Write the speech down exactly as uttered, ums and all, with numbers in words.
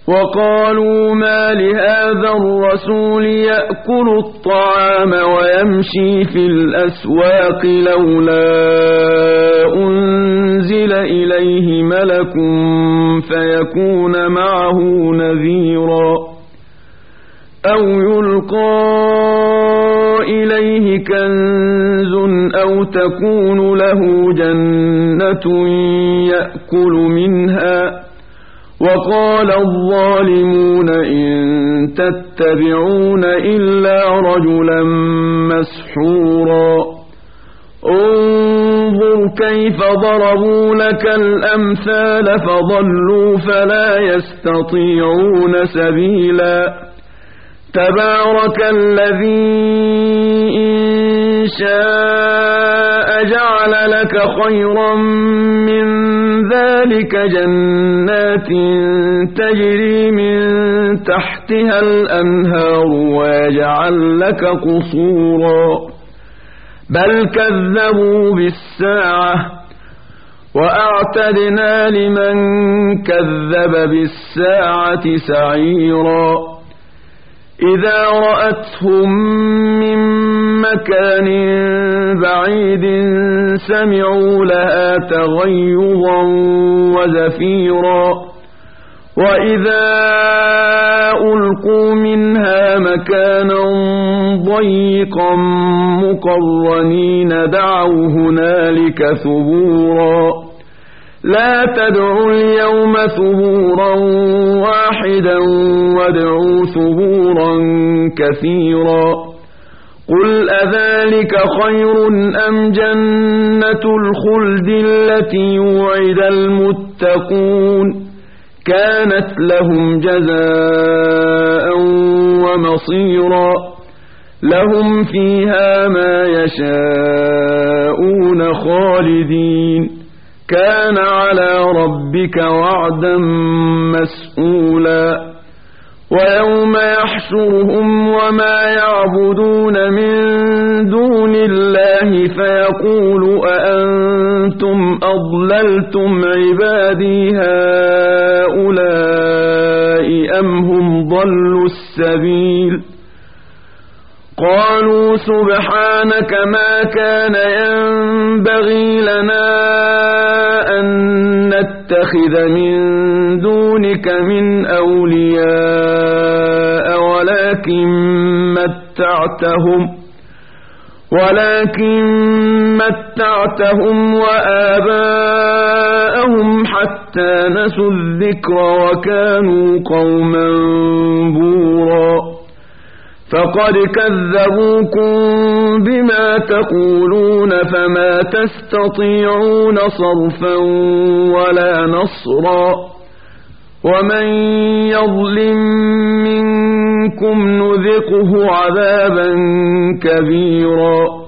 وقالوا ما لهذا الرسول يأكل الطعام ويمشي في الأسواق لولا أنزل إليه ملك فيكون معه نذيرا أو يلقى إليه كنز أو تكون له جنة يأكل منها وقال الظالمون إن تتبعون إلا رجلا مسحورا انظر كيف ضربوا لك الأمثال فضلوا فلا يستطيعون سبيلا تبارك الذي إن شاء جعل لك خيرا من ذلك جنات تجري من تحتها الأنهار ويجعل لك قصورا بل كذبوا بالساعة وأعتدنا لمن كذب بالساعة سعيرا إذا رأتهم من مكان بعيد سمعوا لها تغيظا وزفيرا وإذا ألقوا منها مكانا ضيقا مقرنين دعوا هنالك ثبورا لا تدعوا اليوم ثبورا واحدا وادعوا ثبورا كثيرا قل أذلك خير أم جنة الخلد التي وعد المتقون كانت لهم جزاء ومصيرا لهم فيها ما يشاءون خالدين كان على ربك وعدا مسئولا ويوم يحشرهم وما يعبدون من دون الله فيقول أأنتم أضللتم عبادي هؤلاء أم هم ضلوا السبيل قالوا سبحانك ما كان ينبغي لنا أن نتخذ من دونك من أولياء ولكن متعتهم ولكن متعتهم وآباءهم حتى نسوا الذكر وكانوا قوما بورا فقد كذبوكم بما تقولون فما تستطيعون صرفا ولا نصرا ومن يظلم منكم نذقه عذابا كبيرا